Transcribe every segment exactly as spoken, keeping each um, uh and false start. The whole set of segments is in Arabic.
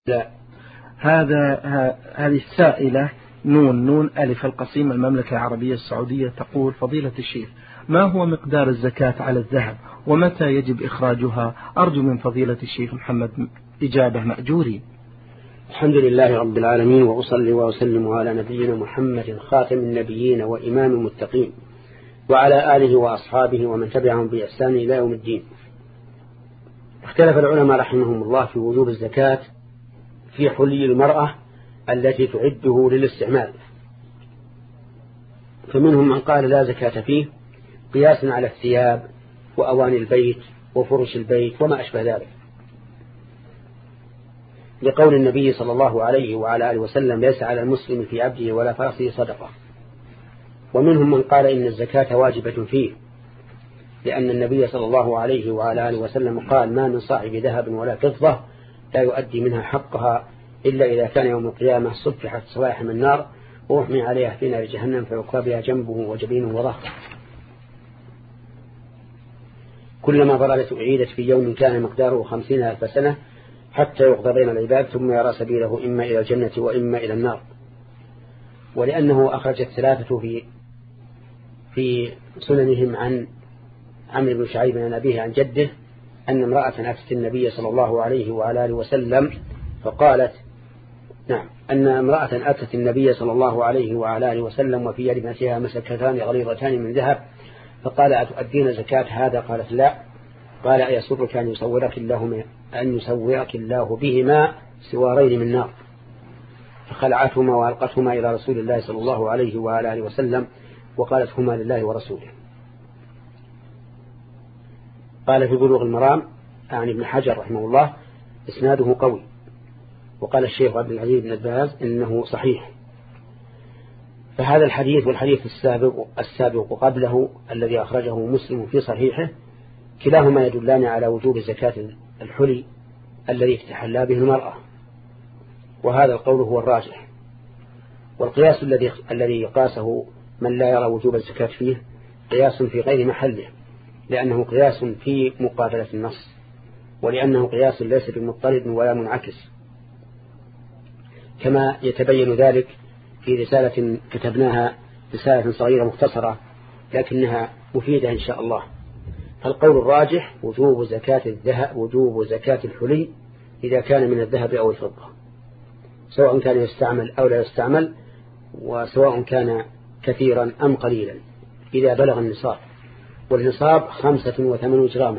لا. هذا هذه السائلة نون نون ألف القصيم المملكة العربية السعودية تقول: فضيلة الشيخ، ما هو مقدار الزكاة على الذهب ومتى يجب إخراجها؟ أرجو من فضيلة الشيخ محمد إجابة مأجورين. الحمد لله رب العالمين، وأصلي وأسلم على نبينا محمد خاتم النبيين وإمام المتقين وعلى آله وأصحابه ومن تبعهم بإحسان إلى يوم الدين. اختلف العلماء رحمهم الله في وجوب الزكاة في حلي المرأة التي تعده للاستعمال، فمنهم من قال لا زكاة فيه قياسا على الثياب وأواني البيت وفرش البيت وما أشبه ذلك، لقول النبي صلى الله عليه وعلى آله وسلم: ليس على المسلم في عبده ولا فرسه صدقة. ومنهم من قال إن الزكاة واجبة فيه، لأن النبي صلى الله عليه وعلى آله وسلم قال: ما من صاحب ذهب ولا فضة لا يؤدي منها حقها إلا إذا كان يوم القيامة صفحت صواحح من النار وأحمي عليها في نار جهنم فيقى بها جنبه وجبينه وظهره. كلما ضللت أعيدت في يوم كان مقداره خمسين ألف سنة حتى يقضى بين العباد ثم يرى سبيله إما إلى الجنة وإما إلى النار. ولأنه أخرج الثلاثة في في سننهم عن عمرو بن شعيب عن أبيه عن جده أن امرأة أتت النبي صلى الله عليه وعلى آله وسلم فقالت نعم أن امرأة أتت النبي صلى الله عليه وعلى آله وسلم وفي يد ابنتها مسكتان غليظتان من ذهب، فقال: أتؤدين زكاة هذا؟ قالت: لا. قال: أيسرك أن يصورك الله أن يصورك الله بهما سوارين من نار؟ فخلعتهما وألقتهما إلى رسول الله صلى الله عليه وعلى آله وسلم وقالت: هما لله ورسوله. قال في بلوغ المرام عن ابن حجر رحمه الله: إسناده قوي. وقال الشيخ عبد العزيز بن باز إنه صحيح. فهذا الحديث والحديث السابق السابق قبله الذي أخرجه مسلم في صحيحه كلاهما يدلان على وجوب زكاة الحلي الذي تحلى به المرأة، وهذا القول هو الراجح. والقياس الذي الذي قاسه من لا يرى وجوب الزكاة فيه قياس في غير محله، لأنه قياس في مقابلة النص، ولأنه قياس ليس بمضطرد ولا منعكس، كما يتبين ذلك في رسالة كتبناها، رسالة صغيرة مختصرة لكنها مفيدة إن شاء الله. فالقول الراجح وجوب زكاة الذهب وجوب زكاة الحلي إذا كان من الذهب أو الفضة، سواء كان يستعمل أو لا يستعمل، وسواء كان كثيرا أم قليلا إذا بلغ النصاب، والنصاب خمسة وثمانون جراما.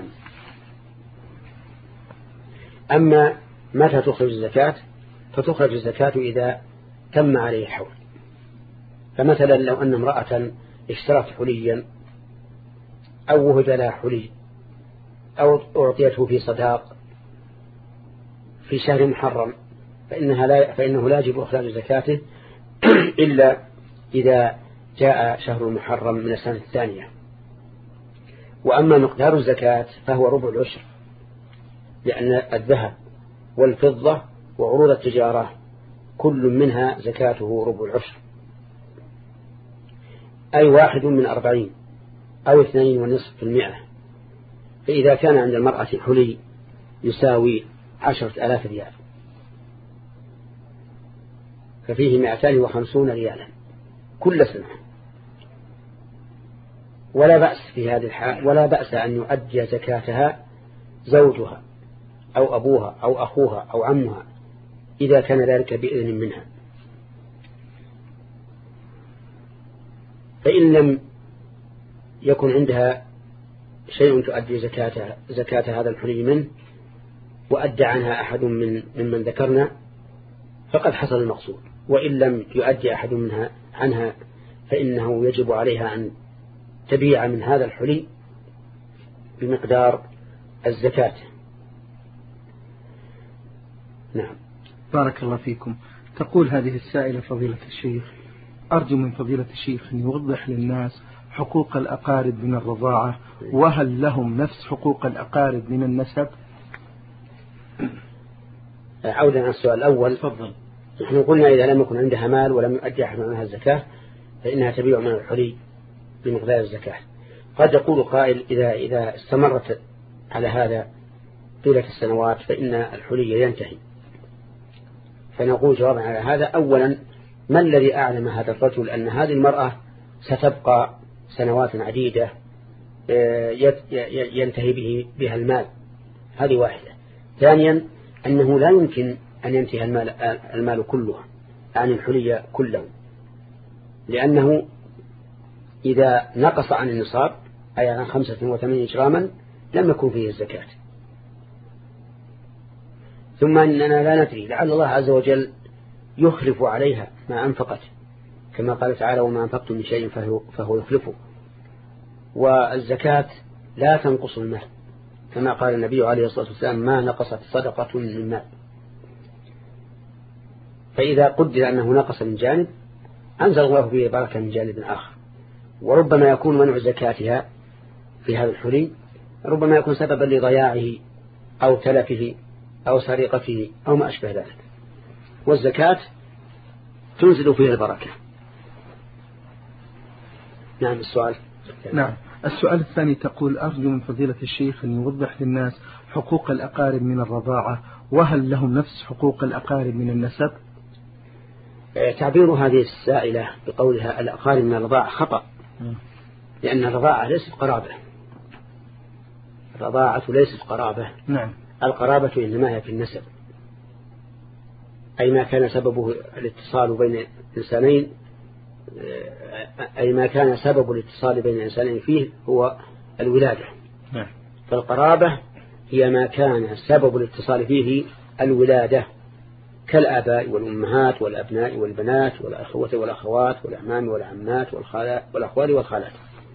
أما متى تخرج الزكاة؟ فتخرج الزكاة إذا تم عليه حول. فمثلا لو أن امرأة اشترت حليا أو وهب لها حلي أو أعطيته في صداق في شهر محرم فإنها لا فإنه لا يجب إخراج زكاته إلا إذا جاء شهر محرم من السنة الثانية. وأما مقدار الزكاة فهو ربع العشر، لأن الذهب والفضة وعروض التجارة كل منها زكاته ربع العشر، أي واحد من أربعين أو اثنين ونصف في المئة. فإذا كان عند المرأة حلي يساوي عشرة آلاف ريال ففيه مئتان وخمسون ريالا كل سنة. ولا بأس في هذه الحال ولا بأس أن يؤدي زكاتها زوجها أو أبوها أو أخوها أو عمها إذا كان ذلك بإذن منها. فإن لم يكن عندها شيء تؤدي زكاة زكاة هذا الحلي منه وأدى عنها أحد من ممن ذكرنا فقد حصل المقصود. وإن لم يؤدي أحد منها عنها فإنه يجب عليها أن تبيع من هذا الحلي بمقدار الزكاة. نعم. بارك الله فيكم. تقول هذه السائلة: فضيلة الشيخ، أرجو من فضيلة الشيخ أن يوضح للناس حقوق الأقارب من الرضاعة، وهل لهم نفس حقوق الأقارب من النسب؟ عودا عن السؤال الأول، تفضل. نحن قلنا إذا لم يكن عندها مال ولم يؤدي أحد عنها الزكاة فإنها تبيع من الحلي بمقدار الزكاة. قد يقول قائل: إذا إذا استمرت على هذا طيلة السنوات فإن الحلي ينتهي. فنقول جوابا على هذا: أولا، ما الذي أعلم هذا الرجل أن هذه المرأة ستبقى سنوات عديدة ينتهي به بها المال؟ هذه واحدة. ثانيا، أنه لا يمكن أن ينتهي المال, المال كله عن الحلي كله، لأنه إذا نقص عن النصاب أي عن خمسة وثمانين جراما لم يكن فيه الزكاة. ثم أننا لا ندري، لعل الله عز وجل يخلف عليها ما أنفقت، كما قال تعالى: وما أنفقتم من شيء فهو, فهو يخلفه. والزكاة لا تنقص المال، كما قال النبي عليه الصلاة والسلام: ما نقصت صدقة من مال. فإذا قدر أنه نقص من جانب أنزل الله فيه بركة من جانب آخر. وربما يكون منع زكاتها في هذا الحلي ربما يكون سببا لضياعه أو تلفه أو سرقته أو ما أشبه ذلك، والزكاة تنزل فيه البركة. نعم. السؤال. نعم. السؤال الثاني تقول: أرجو من فضيلة الشيخ أن يوضح للناس حقوق الأقارب من الرضاعة، وهل لهم نفس حقوق الأقارب من النسب؟ تعبير هذه السائلة بقولها الأقارب من الرضاعة خطأ، لأن الرضاعة ليست قرابة. الرضاعة ليست قرابة. نعم. القرابة إنما هي في النسب، أي ما كان سببه الاتصال بين إنسانين، أي ما كان سبب الاتصال بين الإنسانين فيه هو الولادة. نعم. فالقرابة هي ما كان سبب الاتصال فيه الولادة، كالآباء والأمهات والأبناء والبنات والأخوة والأخوات والأعمام والعمات والأخوال والخالات.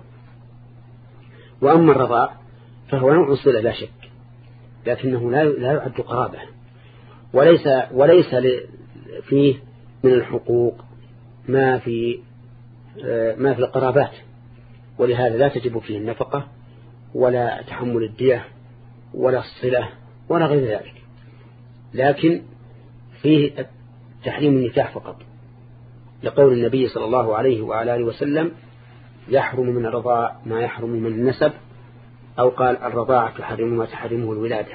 وأما الرضاع فهو نوع صلة لا شك، لكنه لا يعد قرابة، وليس وليس فيه من الحقوق ما في ما في القرابات، ولهذا لا تجب فيه النفقة ولا تحمل الدية ولا الصلة ولا غير ذلك، لكن فيه تحريم النكاح فقط، لقول النبي صلى الله عليه وعلى آله وسلم: يحرم من الرضاع ما يحرم من النسب، أو قال: الرضاعة تحرم ما تحرمه الولادة.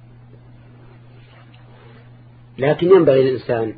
لكن ينبغي للإنسان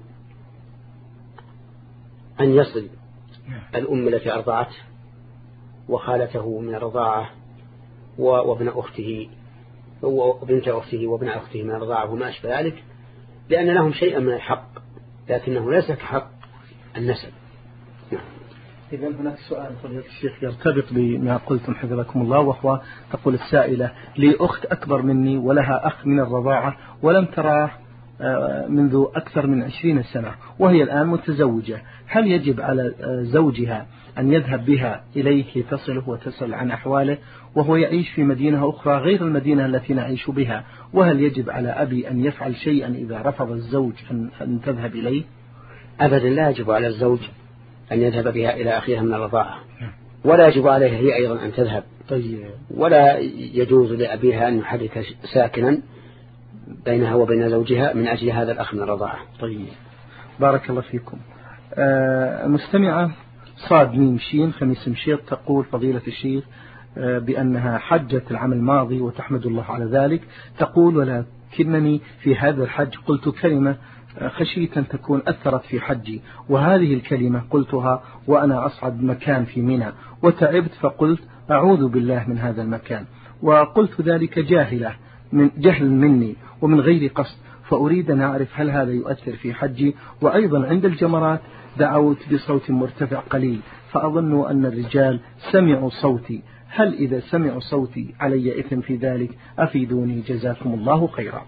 أن يصل الأم التي أرضعته وخالته من الرضاعة وابن أخته وبنت أخته وابن أخته من الرضاعة وما أشبه ذلك، لأن لهم شيئا من الحق، لكنه ليس كحق النسب. إذا هناك سؤال فضيلة الشيخ يرتبط بما قلتم حفظكم الله، وهو تقول السائلة: لي أخت أكبر مني ولها أخ من الرضاعة ولم تراه منذ أكثر من عشرين سنة، وهي الآن متزوجة، هل يجب على زوجها أن يذهب بها إليه لتصله وتسأل عن أحواله، وهو يعيش في مدينة أخرى غير المدينة التي نعيش بها؟ وهل يجب على أبي أن يفعل شيئا إذا رفض الزوج أن تذهب إليه؟ أبدا لا يجب على الزوج أن يذهب بها إلى أخيها من الرضاعة، ولا يجب عليها هي أيضا أن تذهب. طيب. ولا يجوز لأبيها أن يحرك ساكنا بينها وبين زوجها من أجل هذا الأخ من الرضاعة. طيب، بارك الله فيكم. آه مستمعة صاد ميم شين خميس مشيط تقول: فضيلة الشيخ آه بأنها حجت العام الماضي وتحمد الله على ذلك، تقول: ولكنني في هذا الحج قلت كلمة خشية أن تكون أثرت في حجي، وهذه الكلمة قلتها وأنا أصعد مكان في منى، وتعبت فقلت: أعوذ بالله من هذا المكان، وقلت ذلك جاهلة من جهل مني ومن غير قصد، فأريد أن أعرف هل هذا يؤثر في حجي؟ وأيضا عند الجمرات دعوت بصوت مرتفع قليل، فأظن أن الرجال سمعوا صوتي، هل إذا سمعوا صوتي علي إثم في ذلك؟ أفيدوني جزاكم الله خيرا.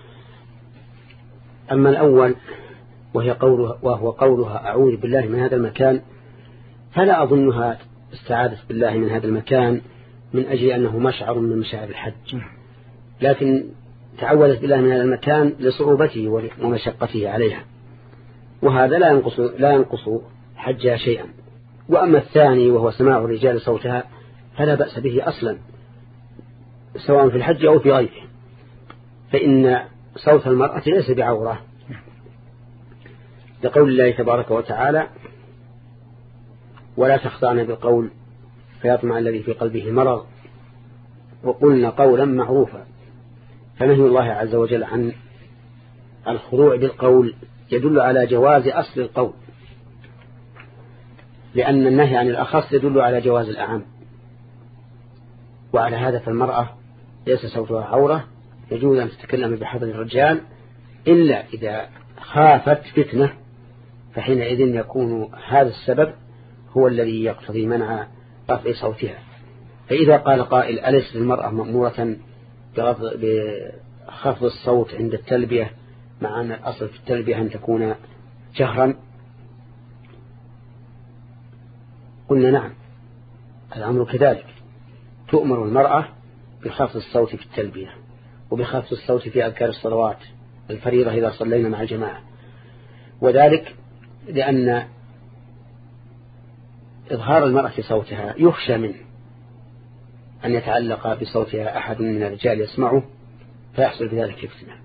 أما الأول وهي قولها وهو قولها: أعوذ بالله من هذا المكان، فلا أظنها استعاذت بالله من هذا المكان من أجل أنه مشعر من مشاعر الحج، لكن تعوذت بالله من هذا المكان لصعوبته ومشقته عليها، وهذا لا ينقص لا ينقص حجها شيئا. وأما الثاني وهو سماع الرجال صوتها فلا بأس به أصلا، سواء في الحج أو في غيره، فإن صوت المرأة ليس بعورة، لقول الله تبارك وتعالى: ولا تخضعن بالقول فيطمع الذي في قلبه مرض وقلنا قولا معروفا. فنهي الله عز وجل عن الخضوع بالقول يدل على جواز أصل القول، لأن النهي عن الأخص يدل على جواز الأعم. وعلى هذا فالمرأة ليس صوتها عورة، يجوز أن تتكلم بحضر الرجال إلا إذا خافت فتنة، فحينئذ يكون هذا السبب هو الذي يقتضي منع رفع صوتها. فإذا قال قائل أليس المرأة مأمورة بخفض الصوت عند التلبية مع أن الأصل في التلبية أن تكون جهرا؟ قلنا نعم، الأمر كذلك، تؤمر المرأة بخفض الصوت في التلبية وبخفض الصوت في أذكار الصلوات الفريضة إذا صلينا مع الجماعة، وذلك لأن إظهار المرأة صوتها يخشى منه أن يتعلق بصوتها أحد من الرجال يسمعه فيحصل بذلك فتنة.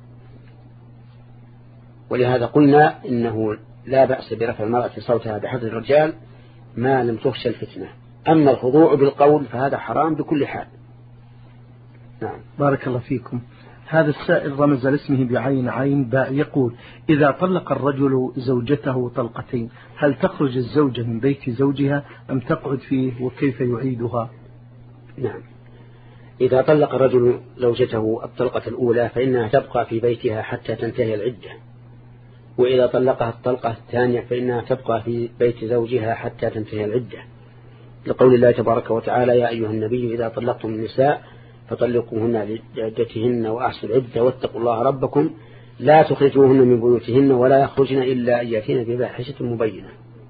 ولهذا قلنا إنه لا بأس برفع المرأة صوتها بحضر الرجال ما لم تخشى الفتنة. أما الخضوع بالقول فهذا حرام بكل حال. نعم. بارك الله فيكم. هذا السائل رمز لاسمه بعين عين باء، يقول: إذا طلق الرجل زوجته طلقتين هل تخرج الزوجة من بيت زوجها أم تقعد فيه، وكيف يعيدها؟ نعم، إذا طلق الرجل زوجته الطلقة الأولى فإنها تبقى في بيتها حتى تنتهي العدة، وإذا طلقها الطلقة الثانية فإنها تبقى في بيت زوجها حتى تنتهي العدة، لقول الله تبارك وتعالى: يا أيها النبي إذا طلقتم النساء فطلقوهن لعدتهن وأحصوا العدة واتقوا الله ربكم لا تخرجوهن من بيوتهن ولا يخرجن إلا أن يأتين بفاحشة مبينة.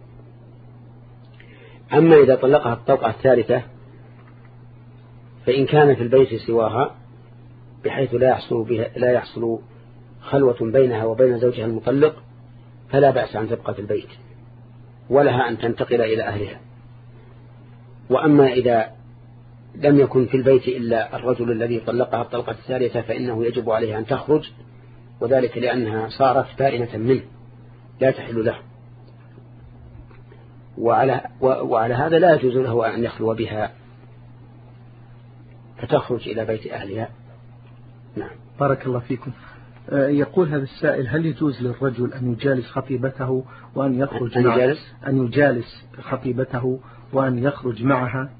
أما إذا طلقها الطلقة الثالثة فإن كان في البيت سواها بحيث لا يحصل, بها لا يحصل خلوة بينها وبين زوجها المطلق فلا بأس أن تبقى في البيت ولها أن تنتقل إلى أهلها. وأما إذا لم يكن في البيت إلا الرجل الذي طلقها الطلقة الثالثة فإنه يجب عليها أن تخرج، وذلك لأنها صارت بائنة منه لا تحل له، وعلى, وعلى هذا لا يجوز له أن يخلو بها فتخرج إلى بيت أهلها. نعم. بارك الله فيكم. يقول هذا السائل: هل يجوز للرجل أن يجالس خطيبته وأن يخرج أن معها؟ يجالس؟ أن يجالس خطيبته وأن يخرج معها.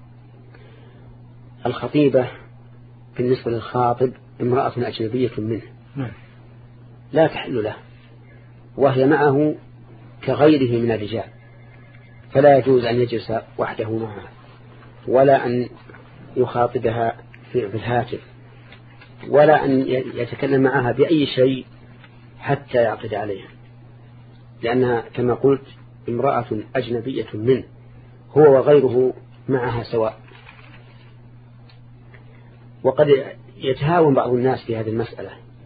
الخطيبة بالنسبة للخاطب امرأة أجنبية منه لا تحل له، وهي معه كغيره من الرجال، فلا يجوز أن يجلس وحده معها ولا أن يخاطبها في الهاتف ولا أن يتكلم معها بأي شيء حتى يعقد عليها، لأنها كما قلت امرأة أجنبية منه، هو وغيره معها سواء. وقد يتهاون بعض الناس في هذه المسألة،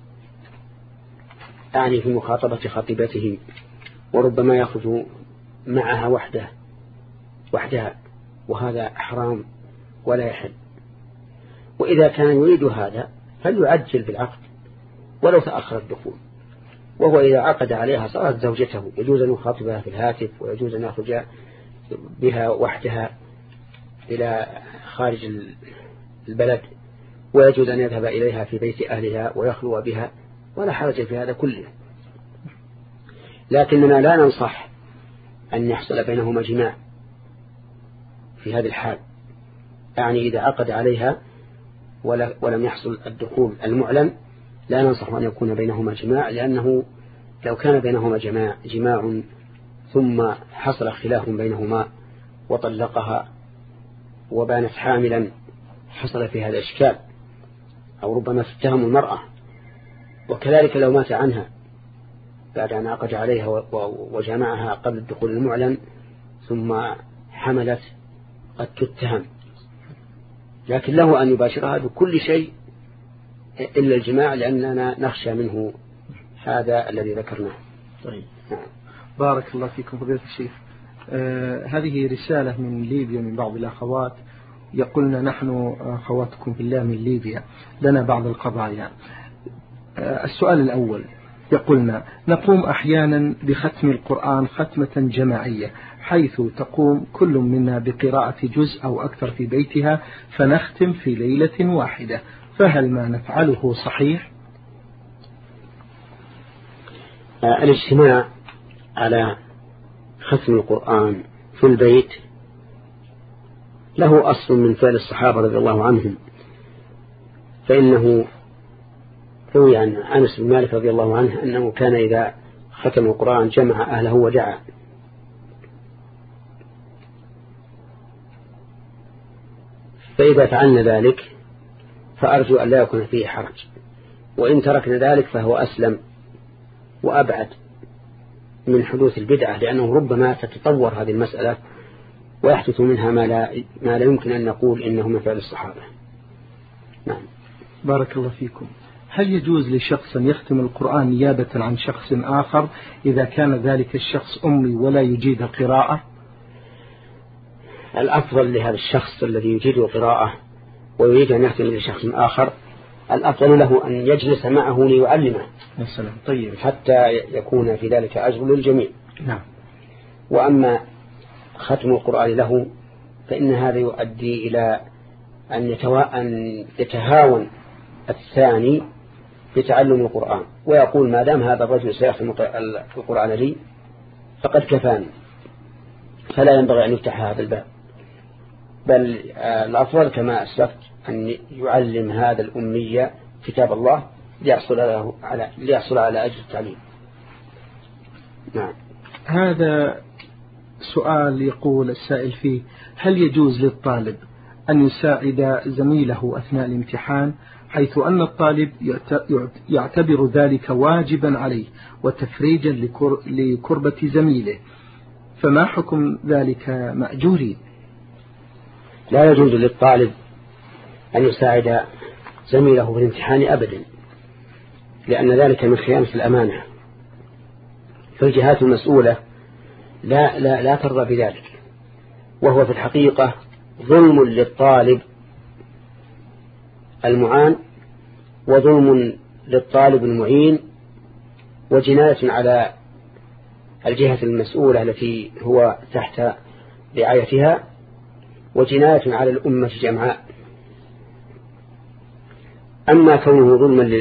يعني في مخاطبة خطيبته، وربما يأخذ معها وحده وحدها، وهذا حرام ولا يحل. وإذا كان يريد هذا فليعجل بالعقد ولو تأخر الدخول، وهو إذا عقد عليها صارت زوجته، يجوز أن يخاطبها في الهاتف ويجوز أن يخرج بها وحدها إلى خارج البلد، ويجوز أن يذهب إليها في بيت أهلها ويخلو بها، ولا حرج في هذا كله. لكننا لا ننصح أن يحصل بينهما جماع في هذه الحال، يعني إذا عقد عليها ولم يحصل الدخول المعلن لا ننصح أن يكون بينهما جماع، لأنه لو كان بينهما جماع, جماع ثم حصل خلاف بينهما وطلقها وبانت حاملا حصل في هذا إشكال، أو ربما تتهم المرأة. وكذلك لو مات عنها بعد أن عقد عليها وجمعها قبل الدخول المعلن ثم حملت قد تتهم، لكن له أن يباشرها بكل شيء إلا الجماع، لأننا نخشى منه هذا الذي ذكرناه. طيب. بارك الله فيكم فضيلة الشيخ. آه هذه رسالة من ليبيا من بعض الأخوات، يقولنا: نحن أخواتكم في الله من ليبيا، لنا بعض القضايا. آه السؤال الأول يقولنا: نقوم أحيانا بختم القرآن ختمة جماعية، حيث تقوم كل منا بقراءة جزء أو أكثر في بيتها فنختم في ليلة واحدة، فهل ما نفعله صحيح؟ الاجتماع على ختم القرآن في البيت له أصل من فعل الصحابة رضي الله عنهم، فإنه روي عن أنس بن مالك رضي الله عنه أنه كان إذا ختم القرآن جمع أهله ودعا. فإذا فعلنا ذلك فأرجو أن لا يكون فيه حرج، وإن تركنا ذلك فهو أسلم وأبعد من حدوث البدعة، لأنه ربما تتطور هذه المسألة ويحدث منها ما لا, ما لا يمكن أن نقول إنه من فعل الصحابة. نعم. بارك الله فيكم. هل يجوز لشخص يختم القرآن نيابة عن شخص آخر إذا كان ذلك الشخص أمي ولا يجيد القراءة؟ الأفضل لهذا الشخص الذي يجيد القراءة ويريد أن يختم لشخص آخر، الأفضل له أن يجلس معه ليعلمه مثلا. طيب. حتى يكون في ذلك أجر للجميع. نعم. وأما ختم القرآن له فإن هذا يؤدي إلى أن, يتوا... أن يتهاون الثاني بتعلم القرآن، ويقول ما دام هذا الرجل سيختم القرآن لي فقد كفاني، فلا ينبغي أن يفتح هذا الباب، بل الأفضل كما أسلفت أن يعلم هذا الأمية كتاب الله ليحصل له على ليحصل على أجر التعليم. نعم. هذا سؤال يقول السائل فيه: هل يجوز للطالب أن يساعد زميله أثناء الامتحان، حيث أن الطالب يعتبر ذلك واجبا عليه وتفريجا لكربة زميله، فما حكم ذلك مأجورين؟ لا يجوز للطالب أن يساعد زميله في الامتحان أبدا، لأن ذلك من خيانة الأمانة، فالجهات المسؤولة لا, لا, لا ترضى بذلك، وهو في الحقيقة ظلم للطالب المعان وظلم للطالب المعين وجناية على الجهة المسؤولة التي هو تحت رعايتها وجناية على الأمة جمعاء. أما كونه ظلما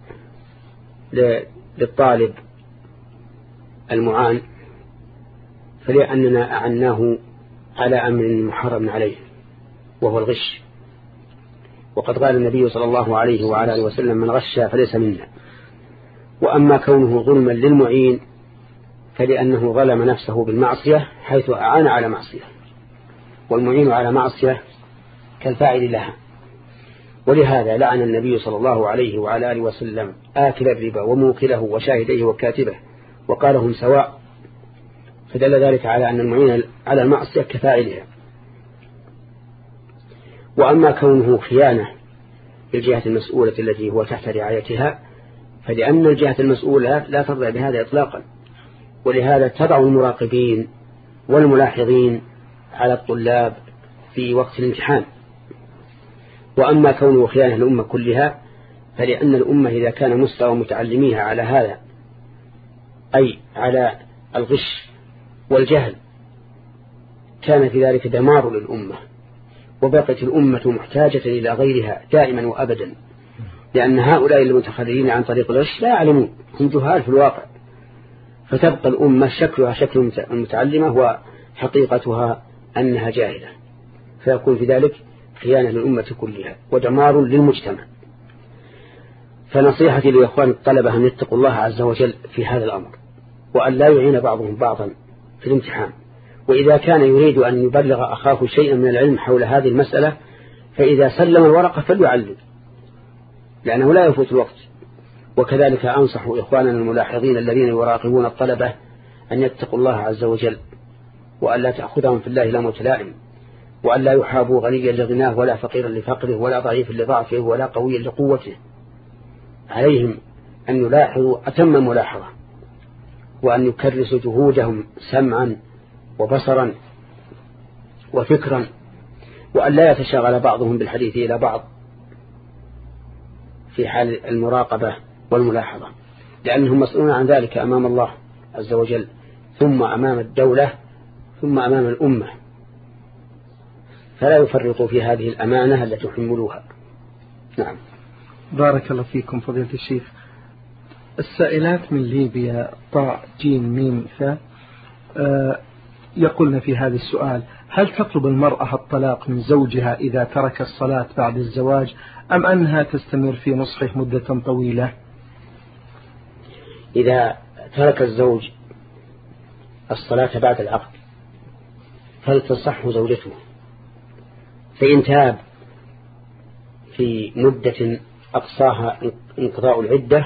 للطالب المعان فلأننا أعناه على أمر محرم عليه وهو الغش، وقد قال النبي صلى الله عليه وعلى آله وسلم: من غش فليس منا. وأما كونه ظلما للمعين فلأنه ظلم نفسه بالمعصية حيث أعان على معصية، والمعين على معصية كالفاعل لها. ولهذا لعن النبي صلى الله عليه وعلى آله وسلم آكل الربا وموكله وشاهديه وكاتبه وقال هم سواء، فدل ذلك على أن المعين على المعصية كفاعلها. وأما كونه خيانة للجهة المسؤولة التي هو تحت رعايتها فلأن الجهة المسؤولة لا ترضى بهذا إطلاقا، ولهذا تضع المراقبين والملاحظين على الطلاب في وقت الامتحان. وأما كونه خيانة الأمة كلها فلأن الأمة إذا كان مستوى متعلميها على هذا، أي على الغش والجهل، كان في ذلك دمار للأمة، وبقت الأمة محتاجة إلى غيرها دائما وأبدا، لأن هؤلاء المتخرجين عن طريق الغش لا يعلمون، هم جهال في الواقع، فتبقى الأمة شكلها شكل المتعلمة وحقيقتها أنها جاهلة، فيكون في ذلك خيانة للأمة كلها ودمار للمجتمع. فنصيحتي لإخوان الطلبة أن يتقوا الله عز وجل في هذا الأمر، وأن لا يعين بعضهم بعضا في الامتحان. وإذا كان يريد أن يبلغ أخاه شيئا من العلم حول هذه المسألة فإذا سلم الورقة فليعلم، لأنه لا يفوت الوقت. وكذلك أنصح إخواننا الملاحظين الذين يراقبون الطلبة أن يتقوا الله عز وجل، وأن لا تأخذهم في الله لامة لائم، وأن لا يحابوا غنيا لغناه ولا فقيرا لفقره ولا ضعيفا لضعفه ولا قويا لقوته. عليهم أن يلاحظوا أتم ملاحظة، وأن يكرسوا جهودهم سمعا وبصرا وفكرا، وأن لا يتشاغل بعضهم بالحديث إلى بعض في حال المراقبة والملاحظة، لأنهم مسؤولون عن ذلك أمام الله عز وجل، ثم أمام الدولة، ثم أمام الأمة، فلا يفرطوا في هذه الأمانة التي حملوها. نعم. بارك الله فيكم فضيلة الشيخ. السائلات من ليبيا طاء جيم ميم ثاء آه يقولن في هذا السؤال: هل تطلب المرأة الطلاق من زوجها إذا ترك الصلاة بعد الزواج، أم أنها تستمر في نصحه مدة طويلة؟ إذا ترك الزوج الصلاة بعد العقد فلتصحه زوجته، فإن تاب في مدة أقصاها انقضاء العدة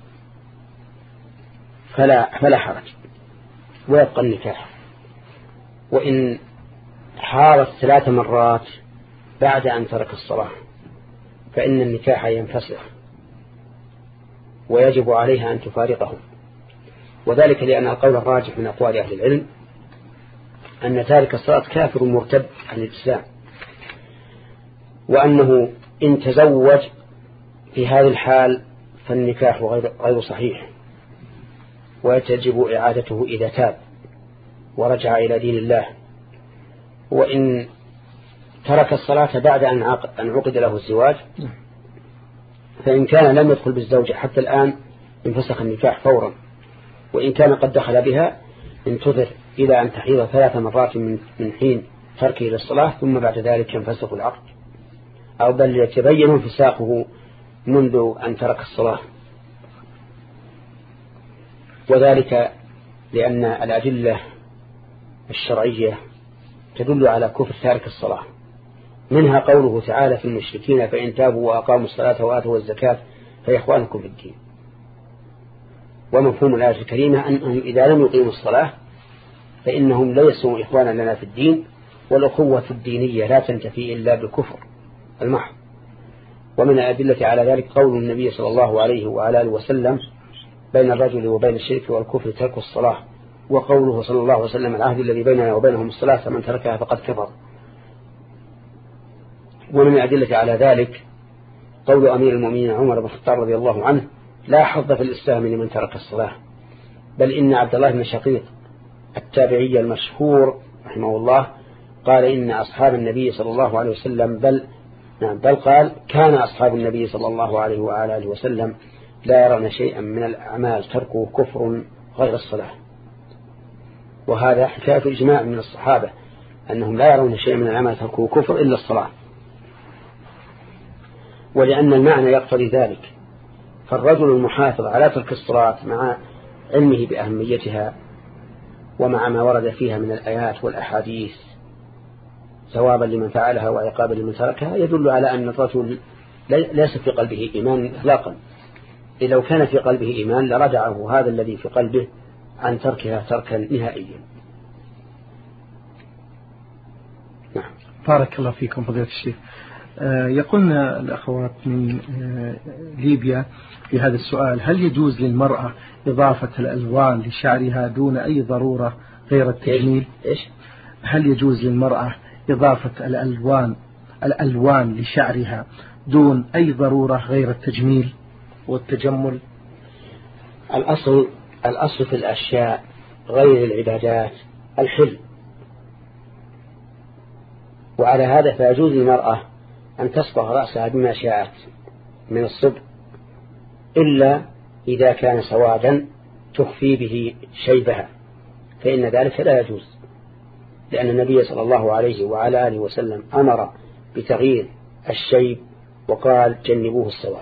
فلا, فلا حرج ويبقى النكاح. وإن حارت ثلاث مرات بعد أن ترك الصلاة فإن النكاح ينفسخ ويجب عليها أن تفارقه، وذلك لأن القول الراجح من أقوال أهل العلم أن تارك الصلاة كافر مرتد عن الإسلام، وأنه إن تزوج في هذه الحال فالنكاح غير صحيح ويتجب إعادته إذا تاب ورجع إلى دين الله. وإن ترك الصلاة بعد أن عقد له الزواج فإن كان لم يدخل بالزوجة حتى الآن انفسخ النكاح فورا، وإن كان قد دخل بها انتظر إلى أن تحيض ثلاث مرات من حين تركه للصلاة ثم بعد ذلك ينفسخ العقد، أو بل يتبين انفساخه منذ أن ترك الصلاة. وذلك لأن الأدلة الشرعية تدل على كفر تارك الصلاة، منها قوله تعالى في المشركين: فإن تابوا وأقاموا الصلاة وآتوا الزكاة فإخوانكم في الدين. ومفهوم الآية الكريمة أنهم إذا لم يقيموا الصلاة فإنهم ليسوا إخوانا لنا في الدين، والأخوة الدينية لا تنتفي إلا بالكفر المحض. ومن الأدلة على ذلك قول النبي صلى الله عليه وعلى آله وسلم: بين الرجل وبين الشرك والكفر ترك الصلاة، وقوله صلى الله عليه وسلم: العهد الذي بيننا وبينهم الصلاة فمن تركها فقد كفر. ومن الأدلة على ذلك قول أمير المؤمنين عمر بن الخطاب رضي الله عنه: لا حظ في الإسلام لمن ترك الصلاة. بل إن عبد الله بن شقيق التابعي المشهور رحمه الله قال: إن أصحاب النبي صلى الله عليه وسلم بل نعم بل قال كان أصحاب النبي صلى الله عليه وآله وسلم لا يرون شيئا من الأعمال تركه كفر غير الصلاة. وهذا حكاية إجماع من الصحابة أنهم لا يرون شيئا من الأعمال تركه كفر إلا الصلاة، ولأن المعنى يقتضي ذلك. فالرجل المحافظ على ترك الصلاة مع علمه بأهميتها ومع ما ورد فيها من الآيات والأحاديث ثوابا لمن فعلها وعقابا لمن تركها يدل على أن الرجل ليس في قلبه إيمان إطلاقا. إذا لو كان في قلبه إيمان لردعه هذا الذي في قلبه عن تركها تركا نهائيا. نعم. بارك الله فيكم فضيلة الشيخ. يقولنا الأخوات من ليبيا في هذا السؤال: هل يجوز للمرأة إضافة الألوان لشعرها دون أي ضرورة غير التجميل؟ إيش؟ هل يجوز للمرأة إضافة الألوان الألوان لشعرها دون أي ضرورة غير التجميل والتجمل؟ الأصل الأصل في الأشياء غير العبادات الحل، وعلى هذا فيجوز للمرأة أن تصبغ رأسها بما شاءت من الصبغ، إلا إذا كان سوادا تخفي به شيبها فإن ذلك لا يجوز، لأن النبي صلى الله عليه وعلى آله وسلم أمر بتغيير الشيب وقال: جنبوه السواد.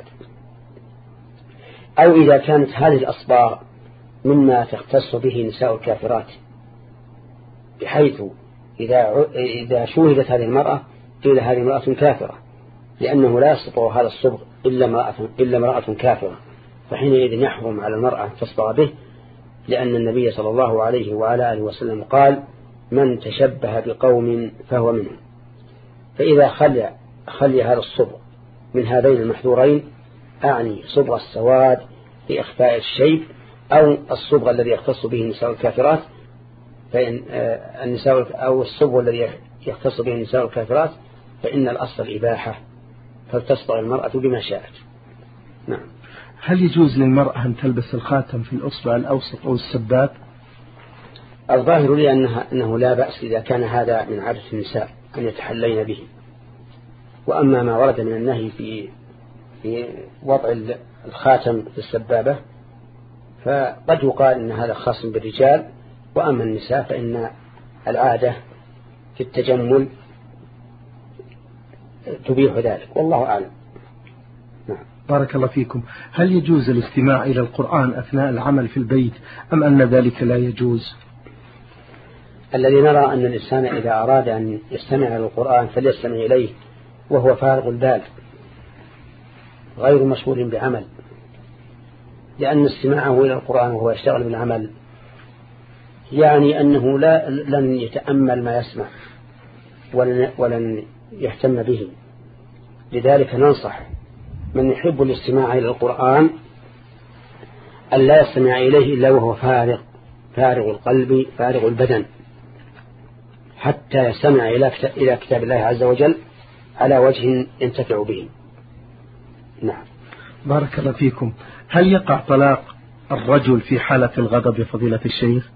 أو إذا كانت هذه الأصباغ مما تختص به نساء الكافرات، بحيث إذا إذا شوهدت هذه المرأة قيل هذه امرأة كافرة، لأنه لا يستطيع هذا الصبغ إلا امرأة إلا امرأة كافرة، فحينئذ يحرم على المرأة أن تصبغ به، لأن النبي صلى الله عليه وعلى آله وسلم قال: من تشبه بقوم فهو منهم. فإذا خلي خلي هذا الصبغ من هذين المحذورين، أعني صبغ السواد لإخفاء الشيب أو الصبغ الذي يختص به نساء الكافرات، فإن النساء أو الصبغ الذي يختص به نساء الكافرات فإن الأصل الإباحة، فلتصبغ المرأة بما شاءت. نعم. هل يجوز للمرأة أن تلبس الخاتم في الأصبع الأوسط أو السباب؟ الظاهر لي أنها أنه لا بأس إذا كان هذا من عادة النساء أن يتحلين به. وأما ما ورد من النهي في في وضع الخاتم في السبابة فقد يقال إن هذا خاص بالرجال، وأما النساء فإن العادة في التجمل تبيح ذلك، والله أعلم. نعم. بارك الله فيكم. هل يجوز الاستماع إلى القرآن أثناء العمل في البيت أم أن ذلك لا يجوز؟ الذي نرى أن الإنسان إذا أراد أن يستمع إلى القرآن فليستمع إليه وهو فارغ البال غير مشغول بعمل، لأن استماعه إلى القرآن وهو يشتغل بالعمل يعني أنه لا لن يتأمل ما يسمع ولن, ولن يهتم به. لذلك ننصح من يحب الاستماع إلى القرآن أن لا يستمع إليه إلا وهو فارغ فارغ القلب فارغ البدن، حتى يستمع إلى كتاب الله عز وجل على وجه ينتفع به. نعم. بارك الله فيكم. هل يقع طلاق الرجل في حالة الغضب فضيلة الشيخ؟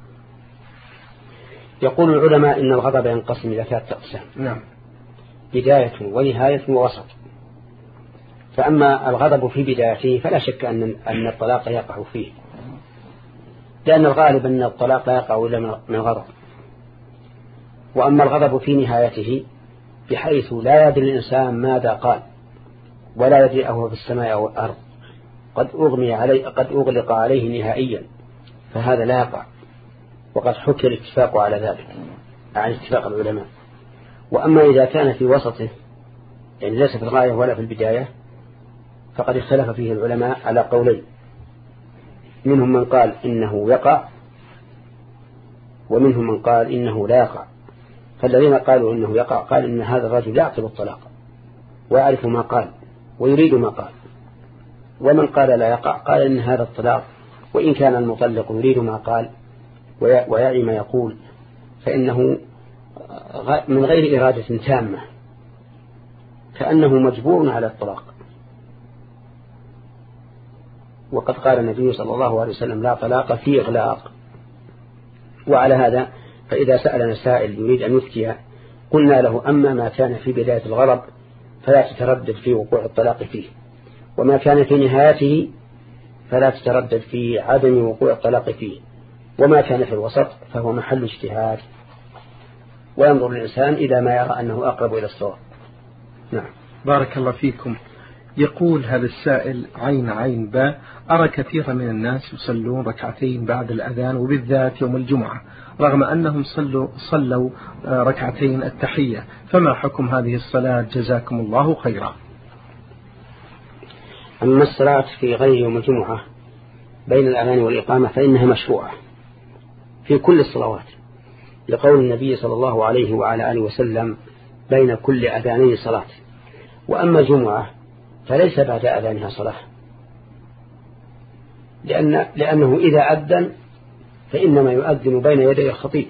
يقول العلماء إن الغضب ينقسم إلى ثلاثة أقسام. نعم. بداية ونهاية ووسط. فأما الغضب في بدايته فلا شك أن أن الطلاق يقع فيه، لأن الغالب أن الطلاق لا يقع إلا من غضب. وأما الغضب في نهايته بحيث لا يدري الإنسان ماذا قال ولا يدري أهو في السماء أو الأرض، قد أغمي عليه قد أغلق عليه نهائيا، فهذا لا يقع، وقد حكي الاتفاق على ذلك عن اتفاق العلماء. وأما إذا كان في وسطه يعني ليس في الغاية ولا في البداية فقد اختلف فيه العلماء على قولين، منهم من قال إنه يقع ومنهم من قال إنه لا يقع. فالذين قالوا إنه يقع قال إن هذا الرجل يعقل الطلاق ويعرف ما قال ويريد ما قال، ومن قال لا يقع قال إن هذا الطلاق وإن كان المطلق يريد ما قال ويعي ما يقول فإنه من غير إرادة تامة، كأنه مجبور على الطلاق. وقد قال النبي صلى الله عليه وسلم لا طلاق في إغلاق. وعلى هذا فإذا سألنا سائل يريد أن يفتي قلنا له أما ما كان في بداية الغضب فلا تتردد في وقوع الطلاق فيه، وما كان في نهايته فلا تتردد في عدم وقوع الطلاق فيه، وما كان في الوسط فهو محل اجتهاد، وينظر الإنسان إذا ما يرى أنه أقرب إلى الصواب. نعم. بارك الله فيكم. يقول هذا السائل عين عين باء: أرى كثيرا من الناس يصلون ركعتين بعد الأذان وبالذات يوم الجمعة رغم أنهم صلوا, صلوا ركعتين التحية، فما حكم هذه الصلاة جزاكم الله خيرا؟ أما الصلاة في غير يوم الجمعة بين الأذان والإقامة فإنها مشروعة في كل الصلوات، لقول النبي صلى الله عليه وعلى آله وسلم بين كل أذانين صلاة. وأما الجمعة فليس بعد أذانها صلاة، لأن لأنه إذا أذن فإنما يؤذن بين يدي الخطيب،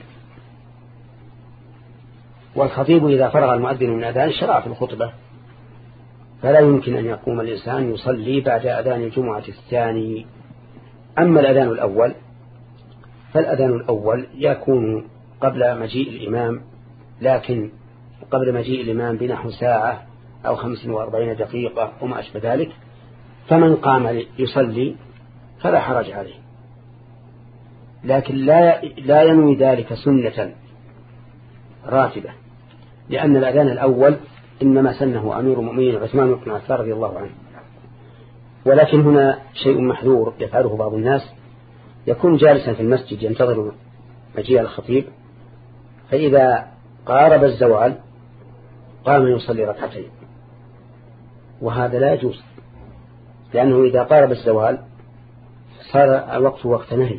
والخطيب إذا فرغ المؤذن من أذان شرع في الخطبة، فلا يمكن أن يقوم الإنسان يصلي بعد أذان الجمعة الثاني. أما الأذان الأول فالأذان الأول يكون قبل مجيء الإمام، لكن قبل مجيء الإمام بنحو ساعة أو خمس وأربعين دقيقة وما أشبه ذلك، فمن قام يصلي فلا حرج عليه، لكن لا لا ينوي ذلك سنة راتبة، لأن الأذان الأول إنما سنه أمير المؤمنين عثمان بن عفان رضي الله عنه. ولكن هنا شيء محذور يفعله بعض الناس، يكون جالسا في المسجد ينتظر مجيء الخطيب، فإذا قارب الزوال قام يصلي ركعتين، وهذا لا يجوز، لأنه إذا قارب الزوال صار الوقت وقت نهي،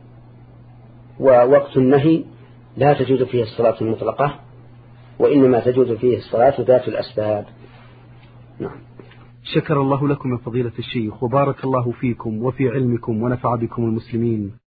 ووقت النهي لا تجوز فيه الصلاة المطلقة، وإنما تجوز فيه الصلاة ذات الأسباب. نعم. شكر الله لكم يا فضيلة الشيخ، وبارك الله فيكم وفي علمكم ونفع بكم المسلمين.